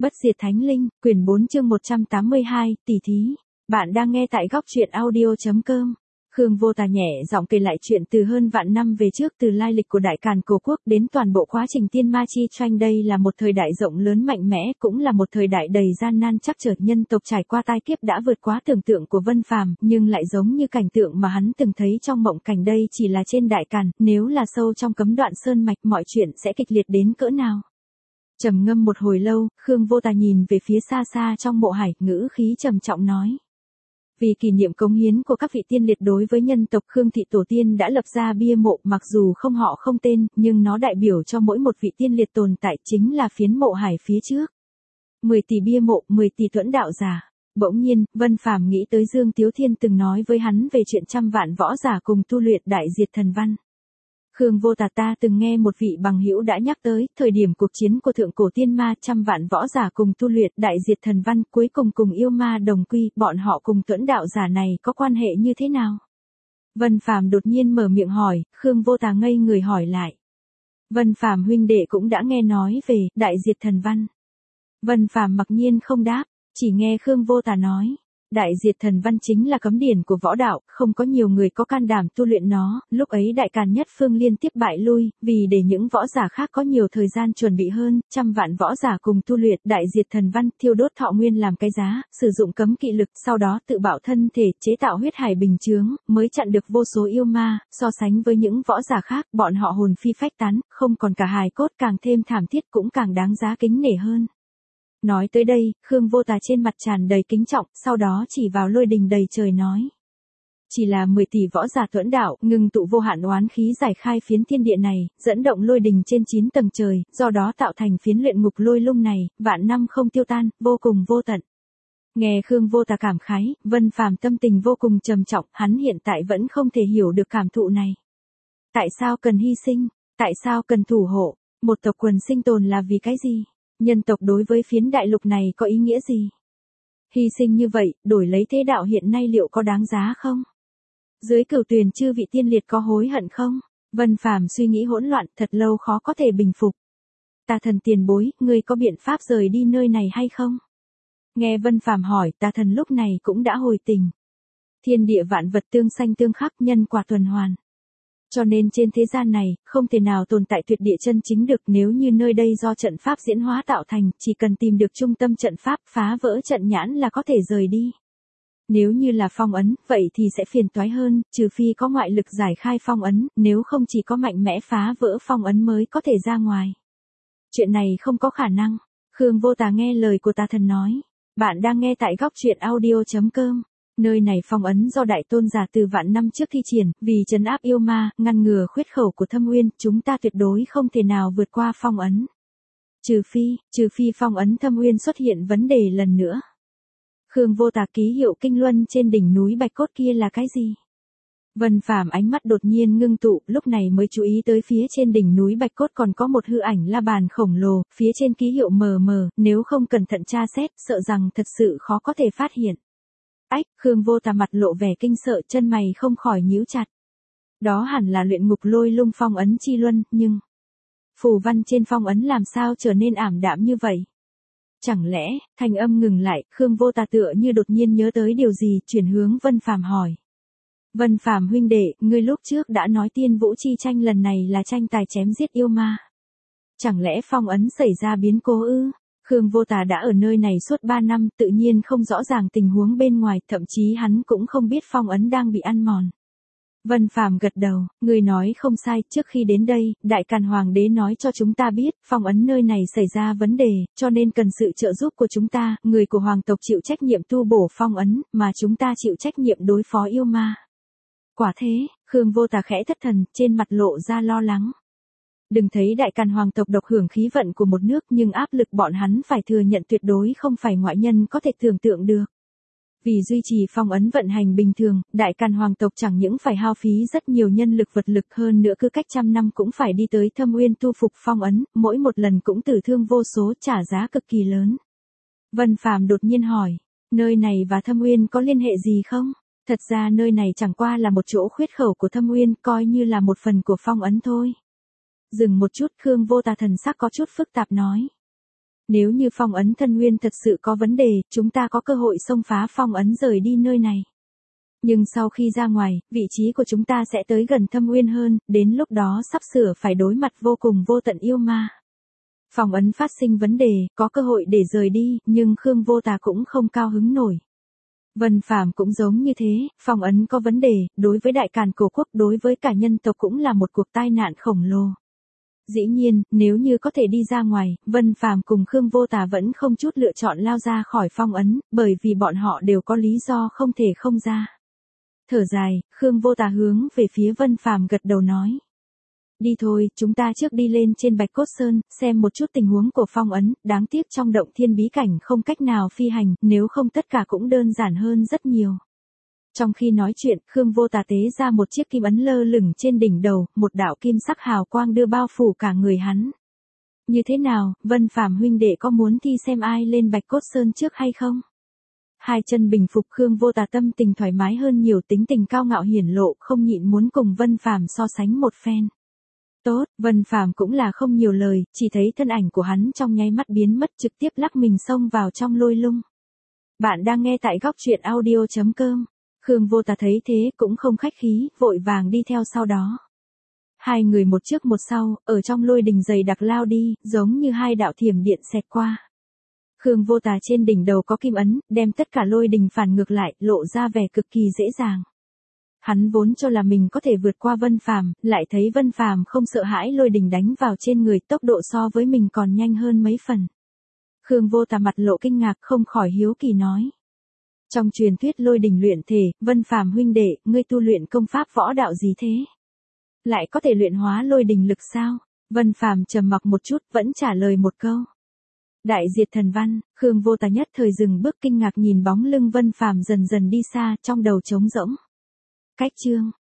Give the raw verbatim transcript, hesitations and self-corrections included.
Bất diệt thánh linh, quyển bốn chương một trăm tám mươi hai, tỷ thí. Bạn đang nghe tại góc truyện audio.com. Khương Vô Tà nhẹ giọng kể lại chuyện từ hơn vạn năm về trước, từ lai lịch của Đại Càn Cổ Quốc đến toàn bộ quá trình tiên ma chi tranh. Đây là một thời đại rộng lớn mạnh mẽ, cũng là một thời đại đầy gian nan trắc trở. Nhân tộc trải qua tai kiếp đã vượt quá tưởng tượng của Vân Phàm, nhưng lại giống như cảnh tượng mà hắn từng thấy trong mộng cảnh. Đây chỉ là trên Đại Càn, nếu là sâu trong cấm đoạn sơn mạch, mọi chuyện sẽ kịch liệt đến cỡ nào. Trầm ngâm một hồi lâu, Khương Vô Tà nhìn về phía xa xa trong mộ hải, ngữ khí trầm trọng nói. Vì kỷ niệm cống hiến của các vị tiên liệt đối với nhân tộc, Khương thị tổ tiên đã lập ra bia mộ, mặc dù không họ không tên, nhưng nó đại biểu cho mỗi một vị tiên liệt tồn tại, chính là phiến mộ hải phía trước. mười tỷ bia mộ, mười tỷ thuẫn đạo giả. Bỗng nhiên, Vân Phàm nghĩ tới Dương Tiếu Thiên từng nói với hắn về chuyện trăm vạn võ giả cùng tu luyện đại diệt thần văn. Khương Vô Tà, ta từng nghe một vị bằng hữu đã nhắc tới, thời điểm cuộc chiến của thượng cổ tiên ma, trăm vạn võ giả cùng tu luyện đại diệt thần văn, cuối cùng cùng yêu ma đồng quy, bọn họ cùng tuẫn đạo giả này có quan hệ như thế nào? Vân Phàm đột nhiên mở miệng hỏi, Khương Vô Tà ngây người hỏi lại. Vân Phàm huynh đệ cũng đã nghe nói về đại diệt thần văn. Vân Phàm mặc nhiên không đáp, chỉ nghe Khương Vô Tà nói. Đại diệt thần văn chính là cấm điển của võ đạo, không có nhiều người có can đảm tu luyện nó, lúc ấy Đại Càn nhất phương liên tiếp bại lui, vì để những võ giả khác có nhiều thời gian chuẩn bị hơn, trăm vạn võ giả cùng tu luyện đại diệt thần văn, thiêu đốt thọ nguyên làm cái giá, sử dụng cấm kỵ lực, sau đó tự bạo thân thể, chế tạo huyết hải bình chướng, mới chặn được vô số yêu ma. So sánh với những võ giả khác, bọn họ hồn phi phách tán, không còn cả hài cốt, càng thêm thảm thiết, cũng càng đáng giá kính nể hơn. Nói tới đây, Khương Vô Tà trên mặt tràn đầy kính trọng, sau đó chỉ vào lôi đình đầy trời nói. Chỉ là mười tỷ võ giả tuẫn đạo, ngưng tụ vô hạn oán khí giải khai phiến thiên địa này, dẫn động lôi đình trên chín tầng trời, do đó tạo thành phiến luyện ngục lôi lung này, vạn năm không tiêu tan, vô cùng vô tận. Nghe Khương Vô Tà cảm khái, Vân Phàm tâm tình vô cùng trầm trọng, hắn hiện tại vẫn không thể hiểu được cảm thụ này. Tại sao cần hy sinh? Tại sao cần thủ hộ? Một tộc quần sinh tồn là vì cái gì? Nhân tộc đối với phiến đại lục này có ý nghĩa gì? Hy sinh như vậy, đổi lấy thế đạo hiện nay liệu có đáng giá không? Dưới cửu tuyền chư vị tiên liệt có hối hận không? Vân Phàm suy nghĩ hỗn loạn, thật lâu khó có thể bình phục. Tà Thần tiền bối, ngươi có biện pháp rời đi nơi này hay không? Nghe Vân Phàm hỏi, Tà Thần lúc này cũng đã hồi tình. Thiên địa vạn vật tương sanh tương khắc, nhân quả tuần hoàn. Cho nên trên thế gian này, không thể nào tồn tại tuyệt địa chân chính được. Nếu như nơi đây do trận pháp diễn hóa tạo thành, chỉ cần tìm được trung tâm trận pháp, phá vỡ trận nhãn là có thể rời đi. Nếu như là phong ấn, vậy thì sẽ phiền toái hơn, trừ phi có ngoại lực giải khai phong ấn, nếu không chỉ có mạnh mẽ phá vỡ phong ấn mới có thể ra ngoài. Chuyện này không có khả năng. Khương Vô Tà nghe lời của Tà Thần nói. Bạn đang nghe tại góc truyện audio.com. Nơi này phong ấn do Đại Tôn giả từ vạn năm trước thi triển, vì trấn áp yêu ma, ngăn ngừa khuyết khẩu của thâm uyên, chúng ta tuyệt đối không thể nào vượt qua phong ấn. Trừ phi, trừ phi phong ấn thâm uyên xuất hiện vấn đề lần nữa. Khương Vô Tà, ký hiệu kinh luân trên đỉnh núi Bạch Cốt kia là cái gì? Vân Phàm ánh mắt đột nhiên ngưng tụ, lúc này mới chú ý tới phía trên đỉnh núi Bạch Cốt còn có một hư ảnh la bàn khổng lồ, phía trên ký hiệu mờ mờ, nếu không cẩn thận tra xét, sợ rằng thật sự khó có thể phát hiện. Ách, Khương Vô Tà mặt lộ vẻ kinh sợ, chân mày không khỏi nhíu chặt. Đó hẳn là luyện ngục lôi lung phong ấn chi luân, nhưng phù văn trên phong ấn làm sao trở nên ảm đạm như vậy? Chẳng lẽ, thanh âm ngừng lại, Khương Vô Tà tựa như đột nhiên nhớ tới điều gì, chuyển hướng Vân Phàm hỏi. Vân Phàm huynh đệ, ngươi lúc trước đã nói tiên vũ chi tranh lần này là tranh tài chém giết yêu ma. Chẳng lẽ phong ấn xảy ra biến cố ư? Khương Vô Tà đã ở nơi này suốt ba năm, tự nhiên không rõ ràng tình huống bên ngoài, thậm chí hắn cũng không biết phong ấn đang bị ăn mòn. Vân Phàm gật đầu, người nói không sai, trước khi đến đây, Đại Càn Hoàng đế nói cho chúng ta biết, phong ấn nơi này xảy ra vấn đề, cho nên cần sự trợ giúp của chúng ta, người của hoàng tộc chịu trách nhiệm tu bổ phong ấn, mà chúng ta chịu trách nhiệm đối phó yêu ma. Quả thế, Khương Vô Tà khẽ thất thần, trên mặt lộ ra lo lắng. Đừng thấy Đại Càn hoàng tộc độc hưởng khí vận của một nước, nhưng áp lực bọn hắn phải thừa nhận tuyệt đối không phải ngoại nhân có thể tưởng tượng được. Vì duy trì phong ấn vận hành bình thường, Đại Càn hoàng tộc chẳng những phải hao phí rất nhiều nhân lực vật lực, hơn nữa cứ cách trăm năm cũng phải đi tới thâm uyên tu phục phong ấn, mỗi một lần cũng tử thương vô số, trả giá cực kỳ lớn. Vân Phàm đột nhiên hỏi, nơi này và thâm uyên có liên hệ gì không? Thật ra nơi này chẳng qua là một chỗ khuyết khẩu của thâm uyên, coi như là một phần của phong ấn thôi. Dừng một chút, Khương Vô Tà thần sắc có chút phức tạp nói. Nếu như phong ấn thân nguyên thật sự có vấn đề, chúng ta có cơ hội xông phá phong ấn rời đi nơi này. Nhưng sau khi ra ngoài, vị trí của chúng ta sẽ tới gần thâm uyên hơn, đến lúc đó sắp sửa phải đối mặt vô cùng vô tận yêu ma. Phong ấn phát sinh vấn đề, có cơ hội để rời đi, nhưng Khương Vô Tà cũng không cao hứng nổi. Vân Phàm cũng giống như thế, phong ấn có vấn đề, đối với đại càn cổ quốc, đối với cả nhân tộc cũng là một cuộc tai nạn khổng lồ. Dĩ nhiên, nếu như có thể đi ra ngoài, Vân Phàm cùng Khương Vô Tà vẫn không chút lựa chọn lao ra khỏi phong ấn, bởi vì bọn họ đều có lý do không thể không ra. Thở dài, Khương Vô Tà hướng về phía Vân Phàm gật đầu nói. Đi thôi, chúng ta trước đi lên trên Bạch Cốt Sơn, xem một chút tình huống của phong ấn, đáng tiếc trong động thiên bí cảnh không cách nào phi hành, nếu không tất cả cũng đơn giản hơn rất nhiều. Trong khi nói chuyện, Khương Vô Tà tế ra một chiếc kim ấn lơ lửng trên đỉnh đầu, một đạo kim sắc hào quang đưa bao phủ cả người hắn. Như thế nào, Vân Phàm huynh đệ có muốn thi xem ai lên Bạch Cốt Sơn trước hay không? Hai chân bình phục, Khương Vô Tà tâm tình thoải mái hơn nhiều, tính tình cao ngạo hiển lộ, không nhịn muốn cùng Vân Phàm so sánh một phen. Tốt, Vân Phàm cũng là không nhiều lời, chỉ thấy thân ảnh của hắn trong nháy mắt biến mất, trực tiếp lắc mình xông vào trong lôi lung. Bạn đang nghe tại góc truyện audio chấm com. Khương Vô Tà thấy thế cũng không khách khí, vội vàng đi theo sau đó. Hai người một trước một sau, ở trong lôi đình dày đặc lao đi, giống như hai đạo thiểm điện xẹt qua. Khương Vô Tà trên đỉnh đầu có kim ấn, đem tất cả lôi đình phản ngược lại, lộ ra vẻ cực kỳ dễ dàng. Hắn vốn cho là mình có thể vượt qua Vân Phàm, lại thấy Vân Phàm không sợ hãi lôi đình đánh vào trên người, tốc độ so với mình còn nhanh hơn mấy phần. Khương Vô Tà mặt lộ kinh ngạc, không khỏi hiếu kỳ nói. Trong truyền thuyết lôi đình luyện thể, Vân Phàm huynh đệ, ngươi tu luyện công pháp võ đạo gì thế? Lại có thể luyện hóa lôi đình lực sao? Vân Phàm trầm mặc một chút, vẫn trả lời một câu. Đại diệt thần văn. Khương Vô Tà nhất thời dừng bước kinh ngạc nhìn bóng lưng Vân Phàm dần dần đi xa, trong đầu trống rỗng. Cách chương